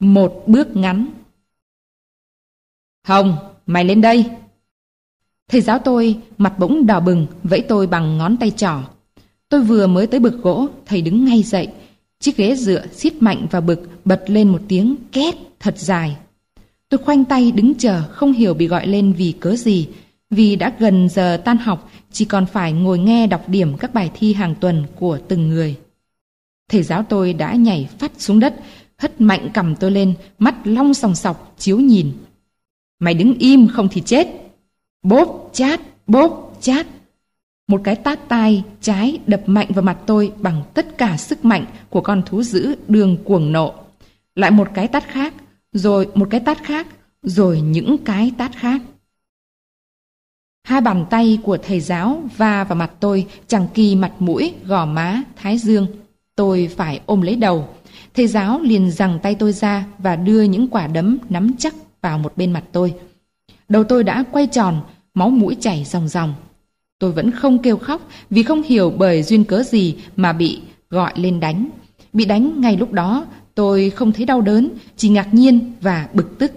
Một bước ngắn. Hồng, mày lên đây. Thầy giáo tôi mặt bỗng đỏ bừng, vẫy tôi bằng ngón tay trỏ. Tôi vừa mới tới bực gỗ, thầy đứng ngay dậy. Chiếc ghế dựa siết mạnh vào bực, bật lên một tiếng két thật dài. Tôi khoanh tay đứng chờ, không hiểu bị gọi lên vì cớ gì. Vì đã gần giờ tan học, chỉ còn phải ngồi nghe đọc điểm các bài thi hàng tuần của từng người. Thầy giáo tôi đã nhảy phắt xuống đất, hất mạnh cằm tôi lên, mắt long sòng sọc chiếu nhìn. Mày đứng im không thì chết. Bốp chát, bốp chát. Một cái tát tai trái đập mạnh vào mặt tôi bằng tất cả sức mạnh của con thú dữ đường cuồng nộ. Lại một cái tát khác, rồi một cái tát khác, rồi những cái tát khác. Hai bàn tay của thầy giáo va vào mặt tôi, chẳng kỳ mặt mũi, gò má, thái dương. Tôi phải ôm lấy đầu. Thầy giáo liền giằng tay tôi ra và đưa những quả đấm nắm chắc vào một bên mặt tôi. Đầu tôi đã quay tròn, máu mũi chảy ròng ròng. Tôi vẫn không kêu khóc vì không hiểu bởi duyên cớ gì mà bị gọi lên đánh. Bị đánh ngay lúc đó, tôi không thấy đau đớn, chỉ ngạc nhiên và bực tức.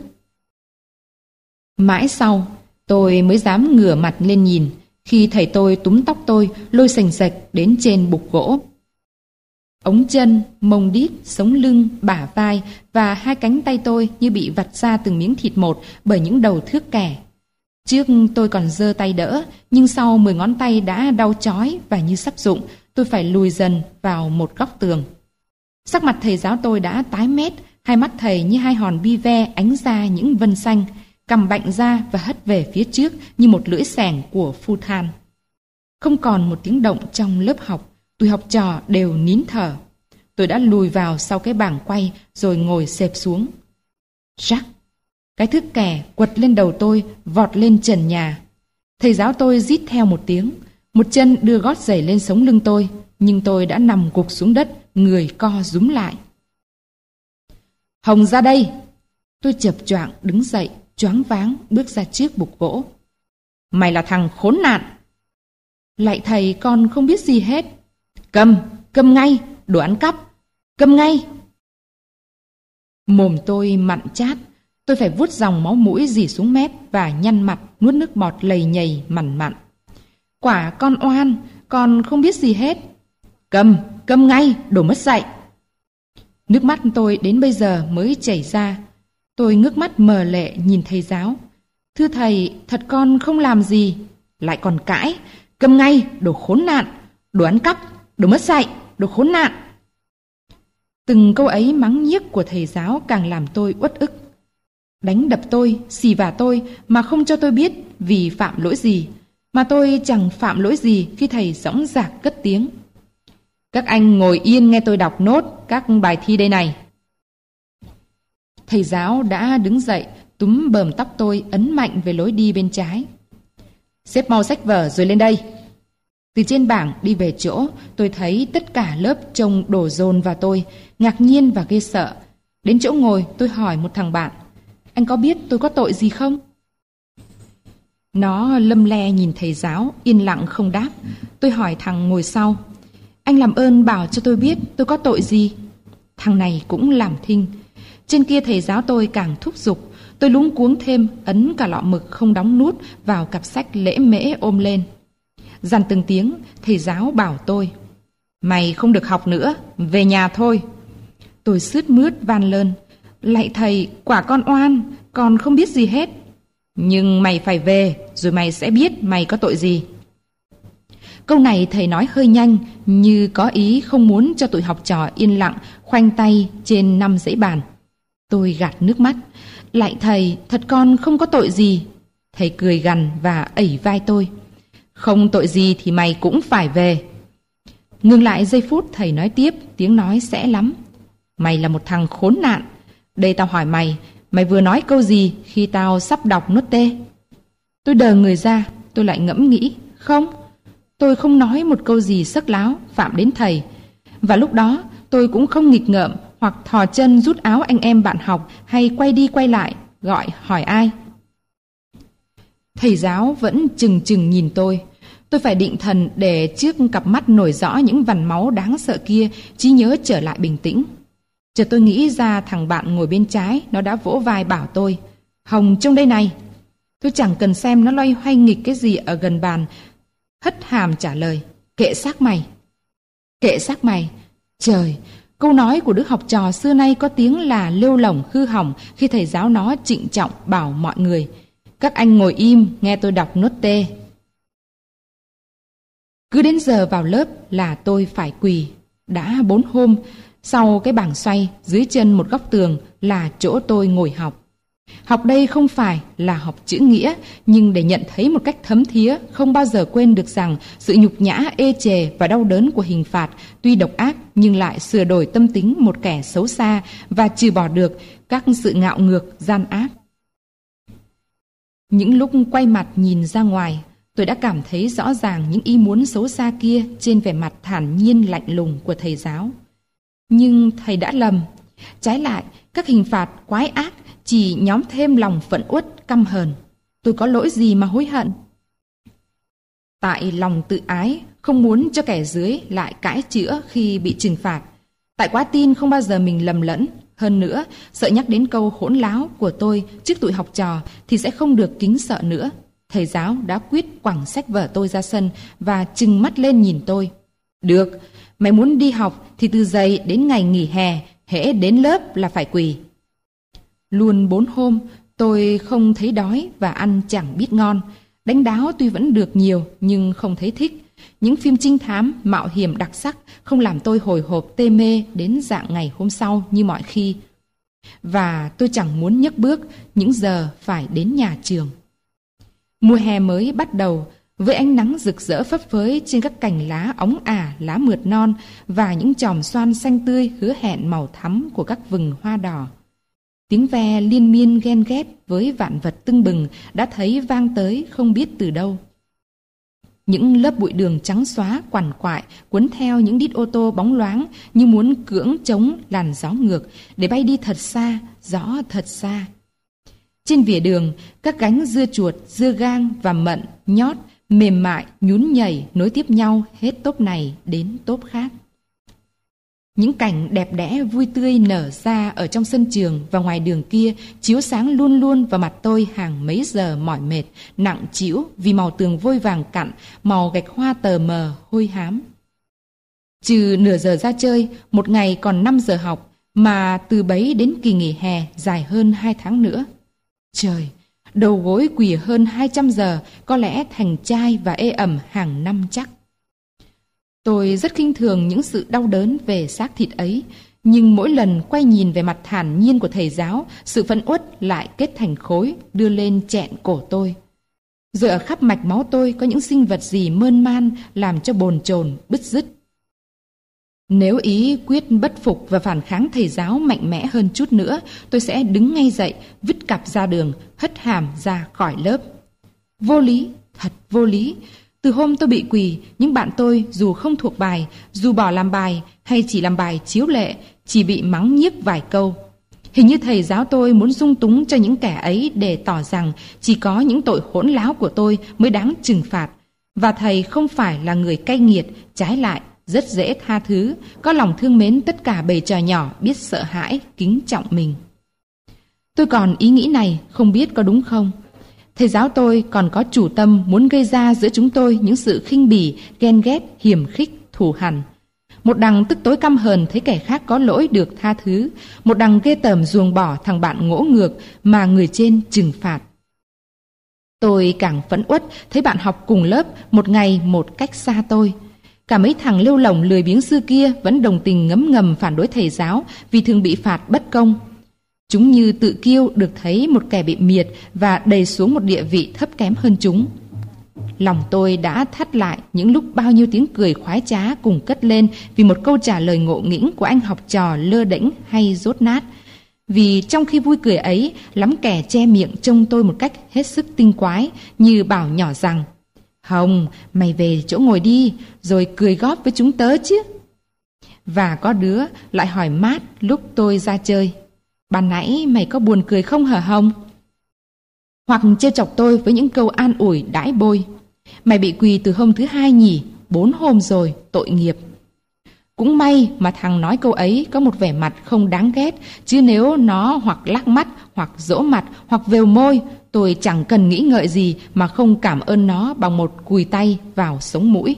Mãi sau, tôi mới dám ngửa mặt lên nhìn khi thầy tôi túm tóc tôi lôi xềnh xệch đến trên bục gỗ. Ống chân, mông đít, sống lưng, bả vai và hai cánh tay tôi như bị vặt ra từng miếng thịt một bởi những đầu thước kẻ. Trước tôi còn giơ tay đỡ, nhưng sau 10 ngón tay đã đau chói và như sắp rụng, tôi phải lùi dần vào một góc tường. Sắc mặt thầy giáo tôi đã tái mét, hai mắt thầy như hai hòn bi ve ánh ra những vân xanh, cằm bạnh ra và hất về phía trước như một lưỡi xẻng của phu than. Không còn một tiếng động trong lớp học, tụi học trò đều nín thở. Tôi đã lùi vào sau cái bảng quay rồi ngồi xẹp xuống. Rắc! Cái thước kẻ quật lên đầu tôi, vọt lên trần nhà. Thầy giáo tôi rít theo một tiếng, một chân đưa gót giày lên sống lưng tôi, nhưng tôi đã nằm gục xuống đất, người co rúm lại. Hồng ra đây! Tôi chập choạng đứng dậy, choáng váng bước ra trước bục gỗ. Mày là thằng khốn nạn! Lạy thầy, con không biết gì hết. Câm ngay, đồ ăn cắp! Câm ngay! Mồm tôi mặn chát, tôi phải vuốt dòng máu mũi rỉ xuống mép và nhăn mặt nuốt nước bọt lầy nhầy mằn mặn. Quả con oan, con không biết gì hết. Câm ngay, đồ mất dạy! Nước mắt tôi đến bây giờ mới chảy ra. Tôi ngước mắt mờ lệ nhìn thầy giáo. Thưa thầy, thật con không làm gì. Lại còn cãi. Câm ngay, đồ khốn nạn, đồ ăn cắp, đồ mất dạy, đồ khốn nạn. Từng câu ấy mắng nhiếc của thầy giáo càng làm tôi uất ức. Đánh đập tôi, xì vả tôi mà không cho tôi biết vì phạm lỗi gì. Mà tôi chẳng phạm lỗi gì khi thầy dõng dạc cất tiếng. Các anh ngồi yên nghe tôi đọc nốt các bài thi đây này. Thầy giáo đã đứng dậy, túm bờm tóc tôi ấn mạnh về lối đi bên trái. Xếp mau sách vở rồi lên đây. Từ trên bảng đi về chỗ, tôi thấy tất cả lớp trông đổ dồn vào tôi, ngạc nhiên và ghê sợ. Đến chỗ ngồi, tôi hỏi một thằng bạn, anh có biết tôi có tội gì không? Nó lâm le nhìn thầy giáo, yên lặng không đáp. Tôi hỏi thằng ngồi sau, anh làm ơn bảo cho tôi biết tôi có tội gì. Thằng này cũng làm thinh. Trên kia thầy giáo tôi càng thúc giục. Tôi luống cuống thêm, ấn cả lọ mực không đóng nút vào cặp sách lễ mễ ôm lên. Dằn từng tiếng, thầy giáo bảo tôi, mày không được học nữa, về nhà thôi. Tôi sướt mướt van lơn, lạy thầy, quả con oan, con không biết gì hết. Nhưng mày phải về, rồi mày sẽ biết mày có tội gì. Câu này thầy nói hơi nhanh, như có ý không muốn cho tụi học trò yên lặng, khoanh tay trên 5 dãy bàn. Tôi gạt nước mắt, lạy thầy, thật con không có tội gì. Thầy cười gằn và ẩy vai tôi. Không tội gì thì mày cũng phải về. Ngừng lại giây phút, thầy nói tiếp, tiếng nói sẽ lắm. Mày là một thằng khốn nạn. Đây tao hỏi mày, mày vừa nói câu gì khi tao sắp đọc nốt tê? Tôi đờ người ra, tôi lại ngẫm nghĩ. Không, tôi không nói một câu gì sấc láo phạm đến thầy. Và lúc đó tôi cũng không nghịch ngợm hoặc thò chân rút áo anh em bạn học hay quay đi quay lại gọi hỏi ai. Thầy giáo vẫn chừng chừng nhìn tôi. Tôi phải định thần để trước cặp mắt nổi rõ những vằn máu đáng sợ kia trí nhớ trở lại bình tĩnh. Chợt tôi nghĩ ra thằng bạn ngồi bên trái, nó đã vỗ vai bảo tôi: Hồng, trông đây này. Tôi chẳng cần xem nó loay hoay nghịch cái gì ở gần bàn, hất hàm trả lời: Kệ xác mày. Kệ xác mày. Trời, câu nói của đứa học trò xưa nay có tiếng là lêu lổng hư hỏng khi thầy giáo nó trịnh trọng bảo mọi người: Các anh ngồi im, nghe tôi đọc nốt tê. Cứ đến giờ vào lớp là tôi phải quỳ. Đã 4 hôm, sau cái bảng xoay dưới chân một góc tường là chỗ tôi ngồi học. Học đây không phải là học chữ nghĩa, nhưng để nhận thấy một cách thấm thía, không bao giờ quên được rằng sự nhục nhã, ê chề và đau đớn của hình phạt tuy độc ác nhưng lại sửa đổi tâm tính một kẻ xấu xa và trừ bỏ được các sự ngạo ngược, gian ác. Những lúc quay mặt nhìn ra ngoài, tôi đã cảm thấy rõ ràng những ý muốn xấu xa kia trên vẻ mặt thản nhiên lạnh lùng của thầy giáo. Nhưng thầy đã lầm. Trái lại, các hình phạt quái ác chỉ nhóm thêm lòng phẫn uất căm hờn. Tôi có lỗi gì mà hối hận? Tại lòng tự ái, không muốn cho kẻ dưới lại cãi chữa khi bị trừng phạt. Tại quá tin không bao giờ mình lầm lẫn. Hơn nữa, sợ nhắc đến câu hỗn láo của tôi trước tụi học trò thì sẽ không được kính sợ nữa. Thầy giáo đã quyết quẳng sách vở tôi ra sân và trừng mắt lên nhìn tôi. Được, mày muốn đi học thì từ giờ đến ngày nghỉ hè, hễ đến lớp là phải quỳ. Luôn 4 hôm, tôi không thấy đói và ăn chẳng biết ngon. Đánh đáo tuy vẫn được nhiều nhưng không thấy thích. Những phim trinh thám, mạo hiểm đặc sắc không làm tôi hồi hộp tê mê đến dạng ngày hôm sau như mọi khi. Và tôi chẳng muốn nhấc bước những giờ phải đến nhà trường. Mùa hè mới bắt đầu, với ánh nắng rực rỡ phấp phới trên các cành lá óng ả, lá mượt non và những chòm xoan xanh tươi hứa hẹn màu thắm của các vừng hoa đỏ. Tiếng ve liên miên ghen ghét với vạn vật tưng bừng đã thấy vang tới không biết từ đâu. Những lớp bụi đường trắng xóa quằn quại cuốn theo những đít ô tô bóng loáng như muốn cưỡng chống làn gió ngược để bay đi thật xa, rõ thật xa. Trên vỉa đường, các gánh dưa chuột, dưa gang và mận, nhót, mềm mại, nhún nhảy nối tiếp nhau hết tốp này đến tốp khác. Những cảnh đẹp đẽ vui tươi nở ra ở trong sân trường và ngoài đường kia chiếu sáng luôn luôn vào mặt tôi hàng mấy giờ mỏi mệt, nặng trĩu vì màu tường vôi vàng cặn, màu gạch hoa tờ mờ, hôi hám. Trừ nửa giờ ra chơi, một ngày còn 5 giờ học, mà từ bấy đến kỳ nghỉ hè dài hơn 2 tháng nữa. Trời, đầu gối quỳ hơn 200 giờ, có lẽ thành chai và ê ẩm hàng năm chắc. Tôi rất khinh thường những sự đau đớn về xác thịt ấy, nhưng mỗi lần quay nhìn về mặt thản nhiên của thầy giáo, sự phẫn uất lại kết thành khối, đưa lên chẹn cổ tôi. Rồi ở khắp mạch máu tôi có những sinh vật gì mơn man, làm cho bồn chồn, bứt rứt. Nếu ý quyết bất phục và phản kháng thầy giáo mạnh mẽ hơn chút nữa, tôi sẽ đứng ngay dậy, vứt cặp ra đường, hất hàm ra khỏi lớp. Vô lý, thật vô lý. Từ hôm tôi bị quỳ, những bạn tôi dù không thuộc bài, dù bỏ làm bài hay chỉ làm bài chiếu lệ, chỉ bị mắng nhiếc vài câu. Hình như thầy giáo tôi muốn dung túng cho những kẻ ấy để tỏ rằng chỉ có những tội hỗn láo của tôi mới đáng trừng phạt. Và thầy không phải là người cay nghiệt, trái lại, rất dễ tha thứ, có lòng thương mến tất cả bầy trò nhỏ biết sợ hãi, kính trọng mình. Tôi còn ý nghĩ này, không biết có đúng không? Thầy giáo tôi còn có chủ tâm muốn gây ra giữa chúng tôi những sự khinh bỉ, ghen ghét, hiềm khích, thù hằn. Một đằng tức tối căm hờn thấy kẻ khác có lỗi được tha thứ, một đằng ghê tởm ruồng bỏ thằng bạn ngỗ ngược mà người trên trừng phạt. Tôi càng phẫn uất thấy bạn học cùng lớp một ngày một cách xa tôi. Cả mấy thằng lêu lổng lười biếng xưa kia vẫn đồng tình ngấm ngầm phản đối thầy giáo vì thường bị phạt bất công. Chúng như tự kiêu được thấy một kẻ bị miệt và đẩy xuống một địa vị thấp kém hơn chúng. Lòng tôi đã thắt lại những lúc bao nhiêu tiếng cười khoái trá cùng cất lên vì một câu trả lời ngộ nghĩnh của anh học trò lơ đễnh hay dốt nát. Vì trong khi vui cười ấy, lắm kẻ che miệng trông tôi một cách hết sức tinh quái, như bảo nhỏ rằng: Hồng, mày về chỗ ngồi đi, rồi cười góp với chúng tớ chứ. Và có đứa lại hỏi mát lúc tôi ra chơi: Ban nãy mày có buồn cười không hả Hồng? Hoặc trêu chọc tôi với những câu an ủi đãi bôi: Mày bị quỳ từ hôm thứ 2 nhỉ, 4 hôm rồi, tội nghiệp. Cũng may mà thằng nói câu ấy có một vẻ mặt không đáng ghét, chứ nếu nó hoặc lắc mắt, hoặc dỗ mặt, hoặc vều môi, tôi chẳng cần nghĩ ngợi gì mà không cảm ơn nó bằng một cùi tay vào sống mũi.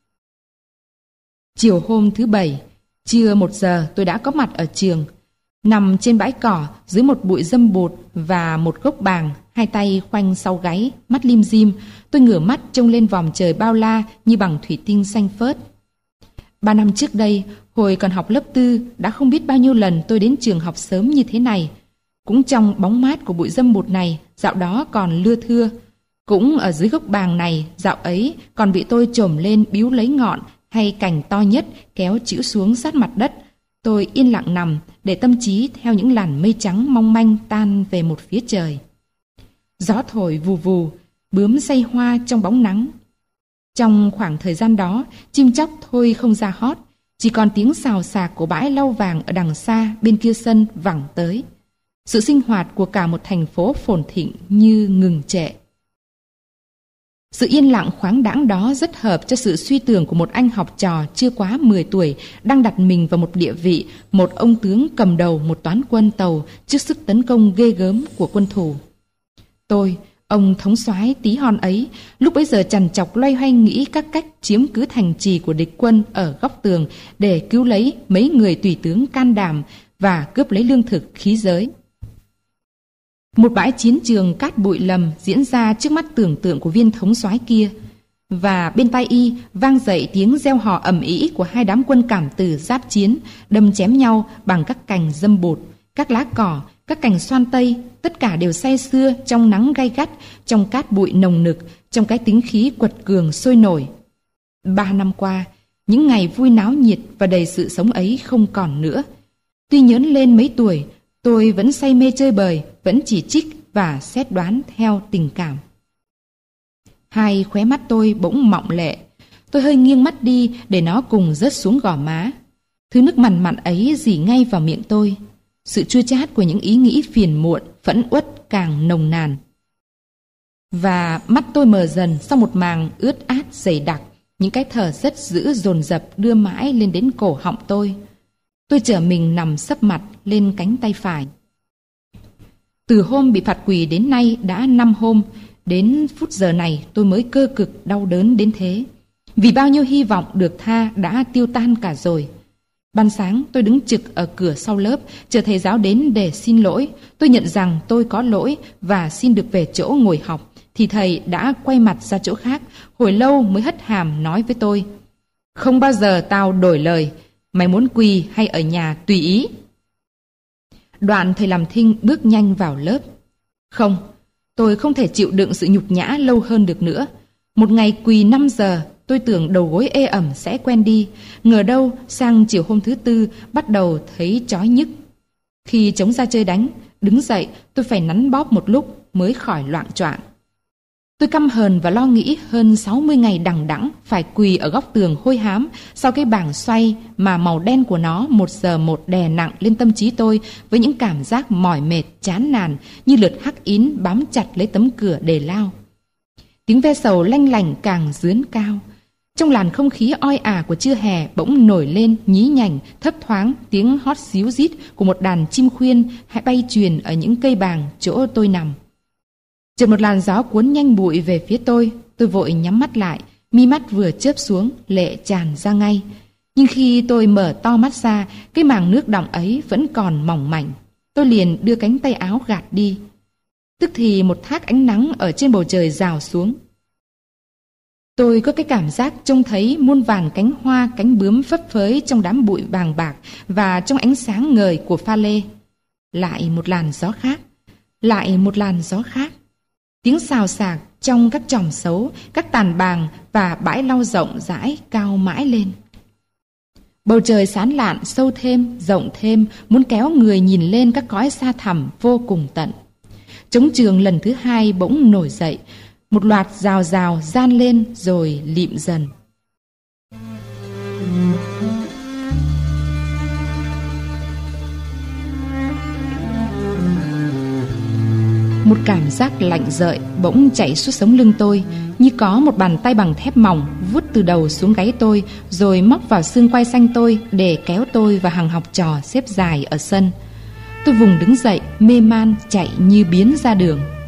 Chiều hôm thứ Bảy, trưa 1 giờ tôi đã có mặt ở trường. Nằm trên bãi cỏ dưới một bụi dâm bụt và một gốc bàng, hai tay khoanh sau gáy, mắt lim dim, tôi ngửa mắt trông lên vòm trời bao la như bằng thủy tinh xanh phớt. 3 năm trước đây, hồi còn học lớp 4, đã không biết bao nhiêu lần tôi đến trường học sớm như thế này. Cũng trong bóng mát của bụi dâm bụt này, dạo đó còn lưa thưa. Cũng ở dưới gốc bàng này, dạo ấy còn bị tôi chồm lên biếu lấy ngọn hay cành to nhất kéo chĩu xuống sát mặt đất. Tôi yên lặng nằm để tâm trí theo những làn mây trắng mong manh tan về một phía trời. Gió thổi vù vù, bướm say hoa trong bóng nắng. Trong khoảng thời gian đó, chim chóc thôi không ra hót, chỉ còn tiếng xào xạc của bãi lau vàng ở đằng xa bên kia sân vẳng tới. Sự sinh hoạt của cả một thành phố phồn thịnh như ngừng trệ. Sự yên lặng khoáng đãng đó rất hợp cho sự suy tưởng của một anh học trò chưa quá 10 tuổi đang đặt mình vào một địa vị, một ông tướng cầm đầu một toán quân tàu trước sức tấn công ghê gớm của quân thù. Tôi, ông thống soái tí hon ấy, lúc bấy giờ trằn trọc loay hoay nghĩ các cách chiếm cứ thành trì của địch quân ở góc tường để cứu lấy mấy người tùy tướng can đảm và cướp lấy lương thực khí giới. Một bãi chiến trường cát bụi lầm diễn ra trước mắt tưởng tượng của viên thống soái kia, và bên tai y vang dậy tiếng reo hò ầm ĩ của hai đám quân cảm tử giáp chiến, đâm chém nhau bằng các cành dâm bụt, các lá cỏ, các cành xoan tây, tất cả đều say sưa trong nắng gay gắt, trong cát bụi nồng nực, trong cái tính khí quật cường sôi nổi. 3 năm qua, những ngày vui náo nhiệt và đầy sự sống ấy không còn nữa. Tuy nhớn lên mấy tuổi, tôi vẫn say mê chơi bời, vẫn chỉ trích và xét đoán theo tình cảm. Hai khóe mắt tôi bỗng mọng lệ. Tôi hơi nghiêng mắt đi để nó cùng rớt xuống gò má. Thứ nước mằn mặn ấy rỉ ngay vào miệng tôi. Sự chua chát của những ý nghĩ phiền muộn, phẫn uất càng nồng nàn. Và mắt tôi mờ dần sau một màng ướt át dày đặc. Những cái thở rất dữ dồn dập đưa mãi lên đến cổ họng tôi. Tôi trở mình nằm sấp mặt lên cánh tay phải. Từ hôm bị phạt quỳ đến nay đã 5 hôm. Đến phút giờ này tôi mới cơ cực đau đớn đến thế. Vì bao nhiêu hy vọng được tha đã tiêu tan cả rồi. Ban sáng tôi đứng trực ở cửa sau lớp, chờ thầy giáo đến để xin lỗi. Tôi nhận rằng tôi có lỗi và xin được về chỗ ngồi học. Thì thầy đã quay mặt ra chỗ khác, hồi lâu mới hất hàm nói với tôi: "Không bao giờ tao đổi lời, mày muốn quỳ hay ở nhà tùy ý." Đoạn thầy làm thinh bước nhanh vào lớp. Không, tôi không thể chịu đựng sự nhục nhã lâu hơn được nữa. Một ngày quỳ 5 giờ, tôi tưởng đầu gối ê ẩm sẽ quen đi. Ngờ đâu sang chiều hôm thứ Tư bắt đầu thấy chói nhức. Khi chống ra chơi đánh, đứng dậy tôi phải nắn bóp một lúc mới khỏi loạng choạng. Tôi căm hờn và lo nghĩ hơn 60 ngày đằng đẵng phải quỳ ở góc tường hôi hám sau cái bảng xoay mà màu đen của nó một giờ một đè nặng lên tâm trí tôi với những cảm giác mỏi mệt, chán nản như lượt hắc ín bám chặt lấy tấm cửa để lao. Tiếng ve sầu lanh lảnh càng dướn cao. Trong làn không khí oi ả của trưa hè bỗng nổi lên nhí nhảnh, thấp thoáng tiếng hót xíu rít của một đàn chim khuyên hay bay truyền ở những cây bàng chỗ tôi nằm. Chợt một làn gió cuốn nhanh bụi về phía tôi vội nhắm mắt lại, mi mắt vừa chớp xuống, lệ tràn ra ngay. Nhưng khi tôi mở to mắt ra, cái màng nước đọng ấy vẫn còn mỏng mảnh. Tôi liền đưa cánh tay áo gạt đi. Tức thì một thác ánh nắng ở trên bầu trời rào xuống. Tôi có cái cảm giác trông thấy muôn vàn cánh hoa, cánh bướm phấp phới trong đám bụi vàng bạc và trong ánh sáng ngời của pha lê. Lại một làn gió khác, lại một làn gió khác. Tiếng xào xạc trong các chòm xấu, các tàn bàng và bãi lau rộng rãi cao mãi lên. Bầu trời xán lạn sâu thêm, rộng thêm, muốn kéo người nhìn lên các cõi xa thẳm vô cùng tận. Trống trường lần thứ hai bỗng nổi dậy, một loạt rào rào gian lên rồi lịm dần. Một cảm giác lạnh rợi bỗng chạy suốt sống lưng tôi, như có một bàn tay bằng thép mỏng vuốt từ đầu xuống gáy tôi, rồi móc vào xương quai xanh tôi để kéo tôi vào hàng học trò xếp dài ở sân. Tôi vùng đứng dậy, mê man chạy như biến ra đường.